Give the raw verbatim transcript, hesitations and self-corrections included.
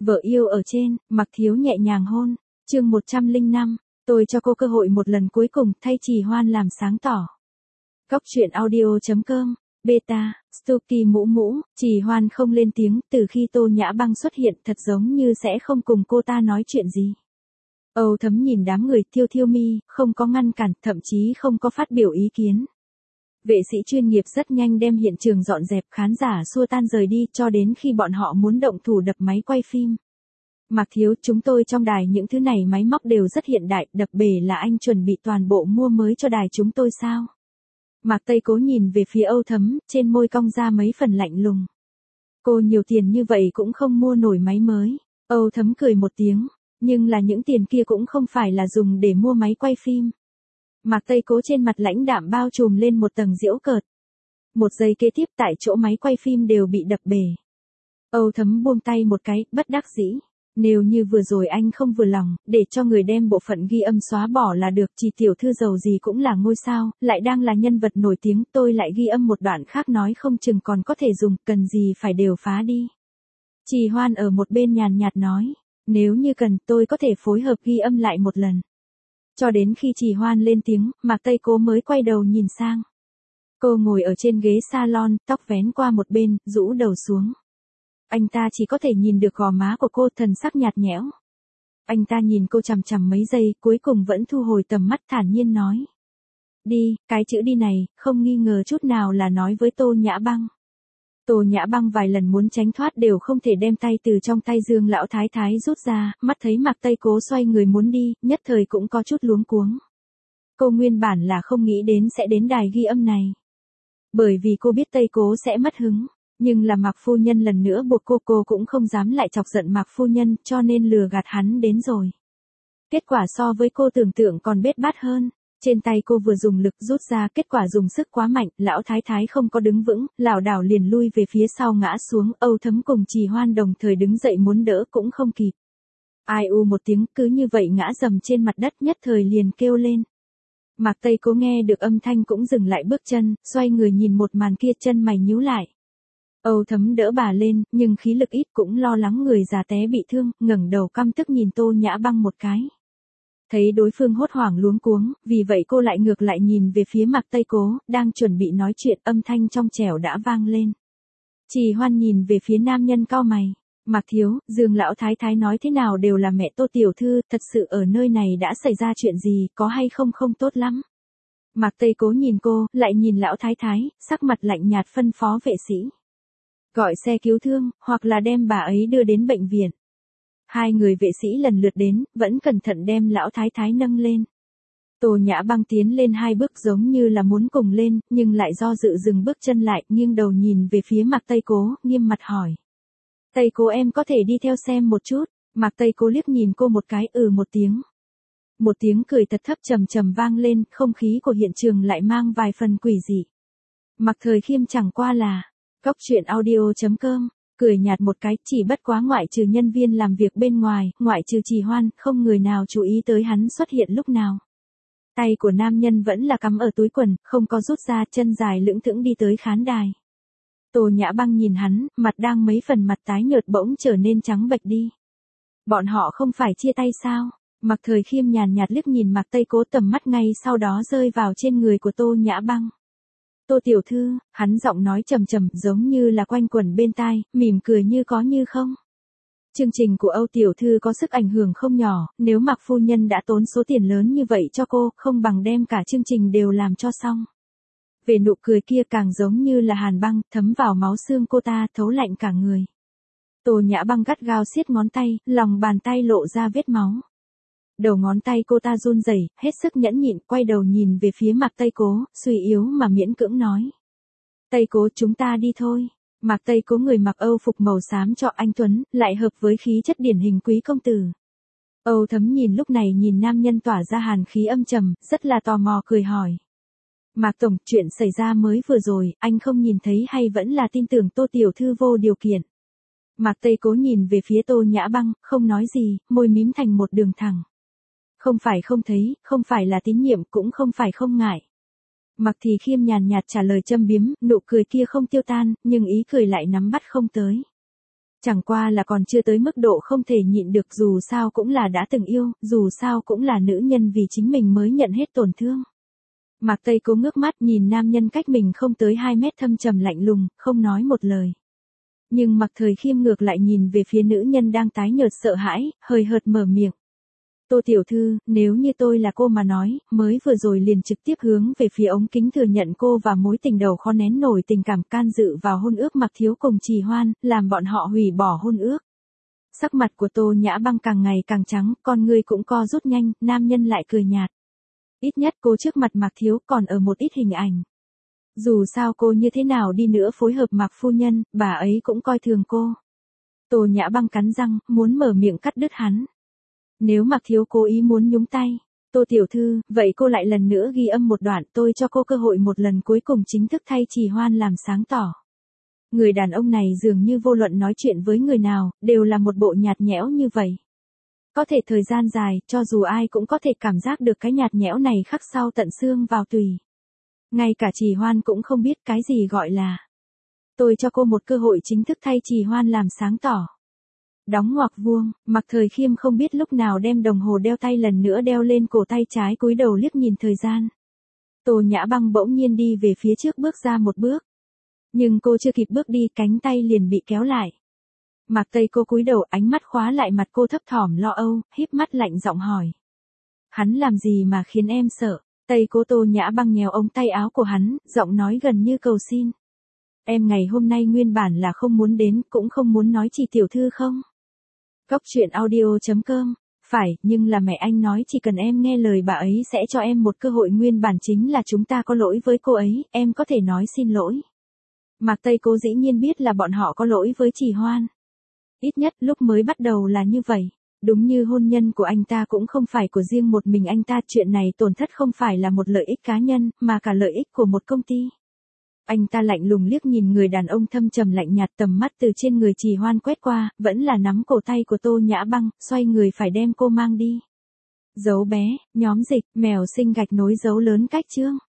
Vợ yêu ở trên, Mạc Thiếu nhẹ nhàng hôn. Chương một trăm lẻ năm, tôi cho cô cơ hội một lần cuối cùng, thay Trì Hoan làm sáng tỏ. Góc truyện audio chấm com, beta, Stuky mũ mũ, Trì Hoan không lên tiếng, từ khi Tô Nhã Băng xuất hiện thật giống như sẽ không cùng cô ta nói chuyện gì. Âu Thấm nhìn đám người thiêu thiêu mi, không có ngăn cản, thậm chí không có phát biểu ý kiến. Vệ sĩ chuyên nghiệp rất nhanh đem hiện trường dọn dẹp, khán giả xua tan rời đi cho đến khi bọn họ muốn động thủ đập máy quay phim. Mạc Thiếu, chúng tôi trong đài những thứ này máy móc đều rất hiện đại, đập bể là anh chuẩn bị toàn bộ mua mới cho đài chúng tôi sao? Mạc Tây Cố nhìn về phía Âu Thấm, trên môi cong ra mấy phần lạnh lùng. Cô nhiều tiền như vậy cũng không mua nổi máy mới. Âu Thấm cười một tiếng, nhưng là những tiền kia cũng không phải là dùng để mua máy quay phim. Mạc Tây Cố trên mặt lãnh đạm bao trùm lên một tầng giễu cợt. Một giây kế tiếp tại chỗ máy quay phim đều bị đập bể. Âu Thấm buông tay một cái, bất đắc dĩ. Nếu như vừa rồi anh không vừa lòng, để cho người đem bộ phận ghi âm xóa bỏ là được. Chỉ tiểu thư giàu gì cũng là ngôi sao, lại đang là nhân vật nổi tiếng, tôi lại ghi âm một đoạn khác nói không chừng còn có thể dùng, cần gì phải đều phá đi. Trì Hoan ở một bên nhàn nhạt nói, nếu như cần tôi có thể phối hợp ghi âm lại một lần. Cho đến khi Trì Hoan lên tiếng, Mạc Tây Cố mới quay đầu nhìn sang. Cô ngồi ở trên ghế salon, tóc vén qua một bên, rũ đầu xuống. Anh ta chỉ có thể nhìn được gò má của cô, thần sắc nhạt nhẽo. Anh ta nhìn cô chằm chằm mấy giây, cuối cùng vẫn thu hồi tầm mắt, thản nhiên nói. Đi, cái chữ đi này, không nghi ngờ chút nào là nói với Tô Nhã Băng. Tô Nhã Băng vài lần muốn tránh thoát đều không thể đem tay từ trong tay Dương lão thái thái rút ra, mắt thấy Mạc Tây Cố xoay người muốn đi, nhất thời cũng có chút luống cuống. Cô nguyên bản là không nghĩ đến sẽ đến đài ghi âm này. Bởi vì cô biết Tây Cố sẽ mất hứng. Nhưng là Mạc phu nhân lần nữa buộc cô, cô cũng không dám lại chọc giận Mạc phu nhân, cho nên lừa gạt hắn đến rồi. Kết quả so với cô tưởng tượng còn bết bát hơn. Trên tay cô vừa dùng lực rút ra, kết quả dùng sức quá mạnh, lão thái thái không có đứng vững, lảo đảo liền lui về phía sau ngã xuống. Âu Thấm cùng Trì Hoan đồng thời đứng dậy muốn đỡ cũng không kịp. Ai u một tiếng, cứ như vậy ngã dầm trên mặt đất, nhất thời liền kêu lên. Mạc Tây Cố nghe được âm thanh cũng dừng lại bước chân, xoay người nhìn một màn kia, chân mày nhíu lại. Âu Thấm đỡ bà lên, nhưng khí lực ít, cũng lo lắng người già té bị thương, ngẩng đầu căm tức nhìn Tô Nhã Băng một cái. Thấy đối phương hốt hoảng luống cuống, vì vậy cô lại ngược lại nhìn về phía Mạc Tây Cố, đang chuẩn bị nói chuyện, âm thanh trong trẻo đã vang lên. Trì Hoan nhìn về phía nam nhân cau mày. Mạc Thiếu, Dương lão thái thái nói thế nào đều là mẹ Tô tiểu thư, thật sự ở nơi này đã xảy ra chuyện gì, có hay không không tốt lắm. Mạc Tây Cố nhìn cô, lại nhìn lão thái thái, sắc mặt lạnh nhạt phân phó vệ sĩ. Gọi xe cứu thương, hoặc là đem bà ấy đưa đến bệnh viện. Hai người vệ sĩ lần lượt đến, vẫn cẩn thận đem lão thái thái nâng lên. Tô Nhã Băng tiến lên hai bước giống như là muốn cùng lên, nhưng lại do dự dừng bước chân lại, nghiêng đầu nhìn về phía Mạc Tây Cố, nghiêm mặt hỏi. Tây Cố em có thể đi theo xem một chút. Mạc Tây Cố liếc nhìn cô một cái, ừ một tiếng. Một tiếng cười thật thấp trầm trầm vang lên, không khí của hiện trường lại mang vài phần quỷ dị. Mạc Thời Khiêm chẳng qua là Góc truyện audio chấm com, cười nhạt một cái, chỉ bất quá ngoại trừ nhân viên làm việc bên ngoài, ngoại trừ Trì Hoan, không người nào chú ý tới hắn xuất hiện lúc nào. Tay của nam nhân vẫn là cắm ở túi quần, không có rút ra, chân dài lững thững đi tới khán đài. Tô Nhã Băng nhìn hắn, mặt đang mấy phần mặt tái nhợt bỗng trở nên trắng bệch đi. Bọn họ không phải chia tay sao? Mạc Thời Khiêm nhàn nhạt liếc nhìn Mạc Tây Cố, tầm mắt ngay sau đó rơi vào trên người của Tô Nhã Băng. Tô tiểu thư, hắn giọng nói trầm trầm giống như là quanh quẩn bên tai, mỉm cười như có như không. Chương trình của Âu tiểu thư có sức ảnh hưởng không nhỏ, nếu Mạc phu nhân đã tốn số tiền lớn như vậy cho cô, không bằng đem cả chương trình đều làm cho xong. Về nụ cười kia càng giống như là hàn băng, thấm vào máu xương cô ta, thấu lạnh cả người. Tô Nhã Băng gắt gao siết ngón tay, lòng bàn tay lộ ra vết máu. Đầu ngón tay cô ta run rẩy, hết sức nhẫn nhịn, quay đầu nhìn về phía Mạc Tây Cố, suy yếu mà miễn cưỡng nói. Tây Cố, chúng ta đi thôi. Mạc Tây Cố người mặc Âu phục màu xám cho anh tuấn, lại hợp với khí chất điển hình quý công tử. Âu Thấm nhìn lúc này nhìn nam nhân tỏa ra hàn khí âm trầm, rất là tò mò cười hỏi. Mạc tổng, chuyện xảy ra mới vừa rồi, anh không nhìn thấy hay vẫn là tin tưởng Tô tiểu thư vô điều kiện? Mạc Tây Cố nhìn về phía Tô Nhã Băng, không nói gì, môi mím thành một đường thẳng. Không phải không thấy, không phải là tín nhiệm, cũng không phải không ngại. Mạc Thì Khiêm nhàn nhạt trả lời châm biếm, nụ cười kia không tiêu tan, nhưng ý cười lại nắm bắt không tới. Chẳng qua là còn chưa tới mức độ không thể nhịn được, dù sao cũng là đã từng yêu, dù sao cũng là nữ nhân vì chính mình mới nhận hết tổn thương. Mạc Tây Cố ngước mắt nhìn nam nhân cách mình không tới hai mét thâm trầm lạnh lùng, không nói một lời. Nhưng Mạc Thời Khiêm ngược lại nhìn về phía nữ nhân đang tái nhợt sợ hãi, hời hợt mở miệng. Tô tiểu thư, nếu như tôi là cô mà nói, mới vừa rồi liền trực tiếp hướng về phía ống kính thừa nhận cô và mối tình đầu khó nén nổi tình cảm can dự vào hôn ước Mạc Thiếu cùng Trì Hoan, làm bọn họ hủy bỏ hôn ước. Sắc mặt của Tô Nhã Băng càng ngày càng trắng, con ngươi cũng co rút nhanh, nam nhân lại cười nhạt. Ít nhất cô trước mặt Mạc Thiếu còn ở một ít hình ảnh. Dù sao cô như thế nào đi nữa phối hợp Mạc phu nhân, bà ấy cũng coi thường cô. Tô Nhã Băng cắn răng, muốn mở miệng cắt đứt hắn. Nếu Mạc Thiếu cố ý muốn nhúng tay, Tô tiểu thư, vậy cô lại lần nữa ghi âm một đoạn, tôi cho cô cơ hội một lần cuối cùng chính thức thay Trì Hoan làm sáng tỏ. Người đàn ông này dường như vô luận nói chuyện với người nào, đều là một bộ nhạt nhẽo như vậy. Có thể thời gian dài, cho dù ai cũng có thể cảm giác được cái nhạt nhẽo này khắc sâu tận xương vào tùy. Ngay cả Trì Hoan cũng không biết cái gì gọi là. Tôi cho cô một cơ hội chính thức thay Trì Hoan làm sáng tỏ. Đóng ngoặc vuông, Mạc Thời Khiêm không biết lúc nào đem đồng hồ đeo tay lần nữa đeo lên cổ tay trái, cúi đầu liếc nhìn thời gian. Tô Nhã Băng bỗng nhiên đi về phía trước bước ra một bước. Nhưng cô chưa kịp bước đi, cánh tay liền bị kéo lại. Mạc Tây Cô cúi đầu, ánh mắt khóa lại mặt cô thấp thỏm lo âu, híp mắt lạnh giọng hỏi. Hắn làm gì mà khiến em sợ? Tây Cô Tô Nhã Băng nhéo ống tay áo của hắn, giọng nói gần như cầu xin. Em ngày hôm nay nguyên bản là không muốn đến, cũng không muốn nói Chỉ tiểu thư không? Cốc truyện audio chấm com. Phải, nhưng là mẹ anh nói chỉ cần em nghe lời bà ấy sẽ cho em một cơ hội, nguyên bản chính là chúng ta có lỗi với cô ấy, em có thể nói xin lỗi. Mạc Tây Cố dĩ nhiên biết là bọn họ có lỗi với Trì Hoan. Ít nhất lúc mới bắt đầu là như vậy. Đúng như hôn nhân của anh ta cũng không phải của riêng một mình anh ta, chuyện này tổn thất không phải là một lợi ích cá nhân, mà cả lợi ích của một công ty. Anh ta lạnh lùng liếc nhìn người đàn ông thâm trầm lạnh nhạt, tầm mắt từ trên người Trì Hoan quét qua, vẫn là nắm cổ tay của Tô Nhã Băng, xoay người phải đem cô mang đi. Dấu bé, nhóm dịch, mèo sinh gạch nối dấu lớn cách chương.